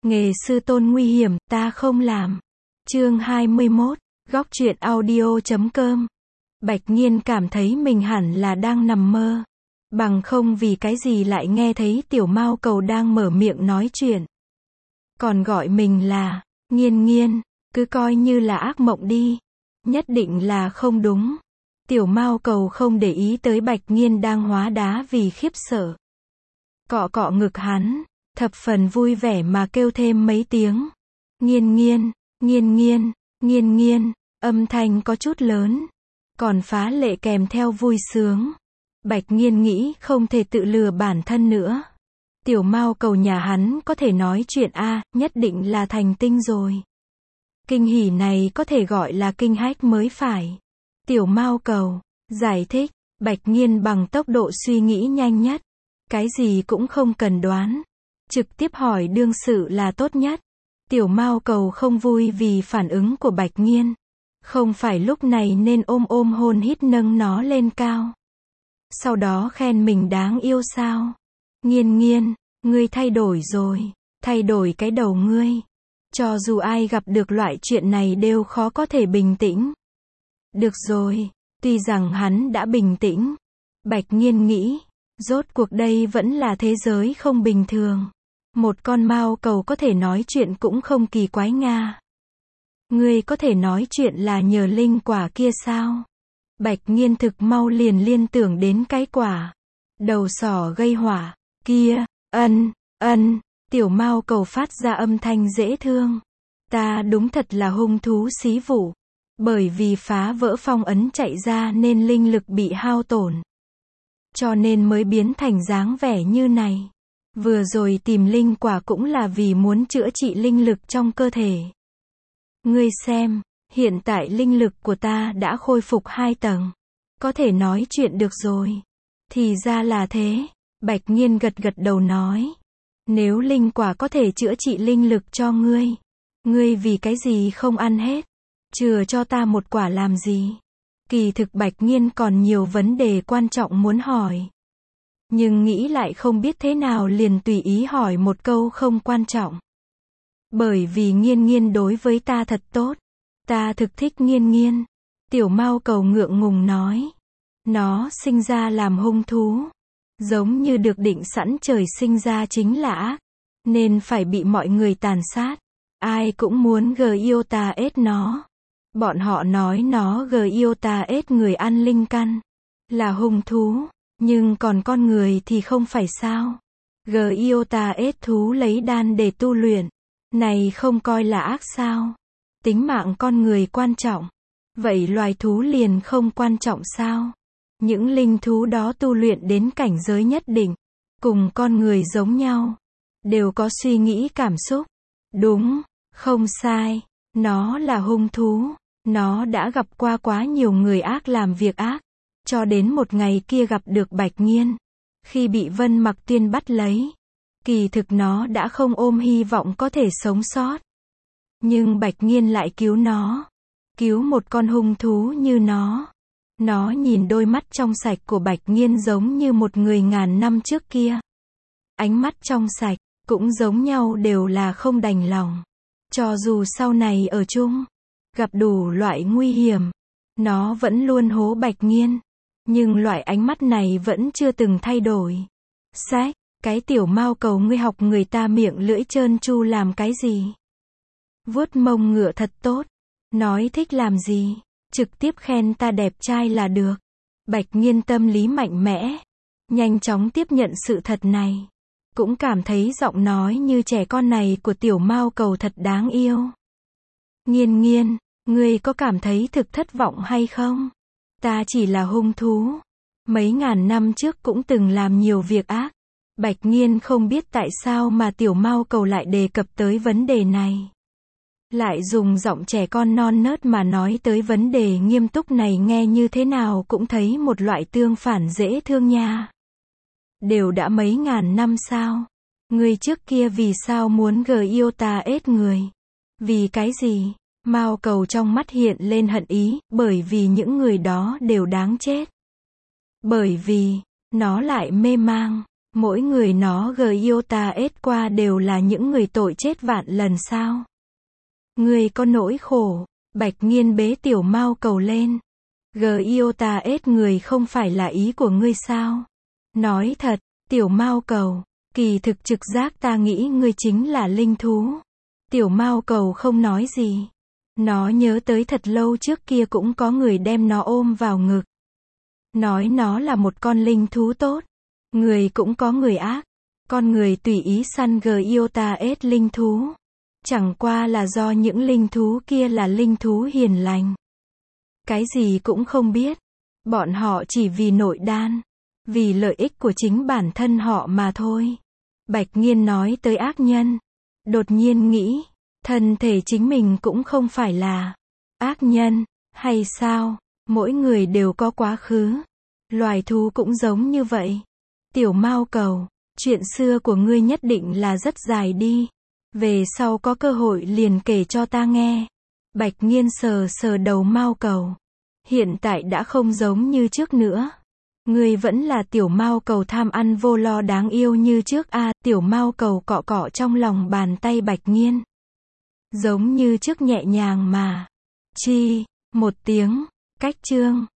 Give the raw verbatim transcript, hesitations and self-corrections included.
Nghề sư tôn nguy hiểm, ta không làm. Chương hai mươi mốt, góc truyện audio chấm com. Bạch Nhiên cảm thấy mình hẳn là đang nằm mơ. Bằng không vì cái gì lại nghe thấy tiểu mao cầu đang mở miệng nói chuyện. Còn gọi mình là, Nhiên Nhiên, cứ coi như là ác mộng đi. Nhất định là không đúng. Tiểu mao cầu không để ý tới Bạch Nhiên đang hóa đá vì khiếp sợ. Cọ cọ ngực hắn, thập phần vui vẻ mà kêu thêm mấy tiếng. Nhiên Nhiên, Nhiên Nhiên, Nhiên Nhiên, âm thanh có chút lớn, còn phá lệ kèm theo vui sướng. Bạch Nhiên nghĩ không thể tự lừa bản thân nữa. Tiểu mao cầu nhà hắn có thể nói chuyện a, nhất định là thành tinh rồi. Kinh hỉ này có thể gọi là kinh hách mới phải. Tiểu mao cầu, giải thích, Bạch Nhiên bằng tốc độ suy nghĩ nhanh nhất. Cái gì cũng không cần đoán. Trực tiếp hỏi đương sự là tốt nhất. Tiểu mao cầu không vui vì phản ứng của Bạch Nhiên. Không phải lúc này nên ôm ôm hôn hít nâng nó lên cao. Sau đó khen mình đáng yêu sao. Nhiên Nhiên, ngươi thay đổi rồi. Thay đổi cái đầu ngươi. Cho dù ai gặp được loại chuyện này đều khó có thể bình tĩnh. Được rồi, tuy rằng hắn đã bình tĩnh. Bạch Nhiên nghĩ, rốt cuộc đây vẫn là thế giới không bình thường. Một con mao cầu có thể nói chuyện cũng không kỳ quái nga. Ngươi có thể nói chuyện là nhờ linh quả kia sao? Bạch Nhiên thực mau liền liên tưởng đến cái quả đầu sỏ gây hỏa kia. Ân, ân, tiểu mao cầu phát ra âm thanh dễ thương. Ta đúng thật là hung thú xí vụ. Bởi vì phá vỡ phong ấn chạy ra nên linh lực bị hao tổn. Cho nên mới biến thành dáng vẻ như này. Vừa rồi tìm linh quả cũng là vì muốn chữa trị linh lực trong cơ thể. Ngươi xem, hiện tại linh lực của ta đã khôi phục hai tầng. Có thể nói chuyện được rồi. Thì ra là thế. Bạch Nhiên gật gật đầu nói. Nếu linh quả có thể chữa trị linh lực cho ngươi. Ngươi vì cái gì không ăn hết? Chừa cho ta một quả làm gì? Kỳ thực Bạch Nhiên còn nhiều vấn đề quan trọng muốn hỏi. Nhưng nghĩ lại không biết thế nào liền tùy ý hỏi một câu không quan trọng. Bởi vì Nhiên Nhiên đối với ta thật tốt. Ta thực thích Nhiên Nhiên. Tiểu mao cầu ngượng ngùng nói. Nó sinh ra làm hung thú. Giống như được định sẵn trời sinh ra chính là ác. Nên phải bị mọi người tàn sát. Ai cũng muốn gờ yêu ta ết nó. Bọn họ nói nó gờ yêu ta ết người ăn linh căn. Là hung thú. Nhưng còn con người thì không phải sao. Gờ yêu ta ết thú lấy đan để tu luyện. Này không coi là ác sao. Tính mạng con người quan trọng. Vậy loài thú liền không quan trọng sao? Những linh thú đó tu luyện đến cảnh giới nhất định. Cùng con người giống nhau. Đều có suy nghĩ cảm xúc. Đúng, không sai. Nó là hung thú. Nó đã gặp qua quá nhiều người ác làm việc ác. Cho đến một ngày kia gặp được Bạch Nhiên. Khi bị Vân Mặc Tiên bắt lấy. Kỳ thực nó đã không ôm hy vọng có thể sống sót. Nhưng Bạch Nhiên lại cứu nó. Cứu một con hung thú như nó. Nó nhìn đôi mắt trong sạch của Bạch Nhiên giống như một người ngàn năm trước kia. Ánh mắt trong sạch, cũng giống nhau đều là không đành lòng. Cho dù sau này ở chung, gặp đủ loại nguy hiểm, nó vẫn luôn hố Bạch Nhiên. Nhưng loại ánh mắt này vẫn chưa từng thay đổi. Sách, cái tiểu mao cầu ngươi học người ta miệng lưỡi trơn tru làm cái gì? Vuốt mông ngựa thật tốt. Nói thích làm gì? Trực tiếp khen ta đẹp trai là được. Bạch Nhiên tâm lý mạnh mẽ. Nhanh chóng tiếp nhận sự thật này. Cũng cảm thấy giọng nói như trẻ con này của tiểu mao cầu thật đáng yêu. Nhiên Nhiên, ngươi có cảm thấy thực thất vọng hay không? Ta chỉ là hung thú. Mấy ngàn năm trước cũng từng làm nhiều việc ác. Bạch Nhiên không biết tại sao mà tiểu mao cầu lại đề cập tới vấn đề này. Lại dùng giọng trẻ con non nớt mà nói tới vấn đề nghiêm túc này nghe như thế nào cũng thấy một loại tương phản dễ thương nha. Đều đã mấy ngàn năm sao? Ngươi trước kia vì sao muốn gờ yêu ta ết người? Vì cái gì? Mao cầu trong mắt hiện lên hận ý, bởi vì những người đó đều đáng chết. Bởi vì, nó lại mê mang, Mỗi người nó gờ yêu ta ết qua đều là những người tội chết vạn lần sao? Ngươi có nỗi khổ, Bạch Nghiên bế Tiểu Mao Cầu lên. Gờ yêu ta ết người không phải là ý của ngươi sao? Nói thật, Tiểu Mao Cầu, kỳ thực trực giác ta nghĩ ngươi chính là linh thú. Tiểu Mao Cầu không nói gì. Nó nhớ tới thật lâu trước kia cũng có người đem nó ôm vào ngực. Nói nó là một con linh thú tốt. Người cũng có người ác. Con người tùy ý săn gờ yêu ta ết linh thú. Chẳng qua là do những linh thú kia là linh thú hiền lành. Cái gì cũng không biết. Bọn họ chỉ vì nội đan. Vì lợi ích của chính bản thân họ mà thôi. Bạch Nghiên nói tới ác nhân. Đột nhiên nghĩ, thân thể chính mình cũng không phải là ác nhân, hay sao? Mỗi người đều có quá khứ. Loài thú cũng giống như vậy. Tiểu Mao Cầu, chuyện xưa của ngươi nhất định là rất dài đi. Về sau có cơ hội liền kể cho ta nghe. Bạch Nghiên sờ sờ đầu Mao Cầu. Hiện tại đã không giống như trước nữa. Ngươi vẫn là Tiểu Mao Cầu tham ăn vô lo đáng yêu như trước a. À, Tiểu Mao Cầu cọ cọ trong lòng bàn tay Bạch Nghiên. Giống như trước nhẹ nhàng mà. Chi, một tiếng, cách chương.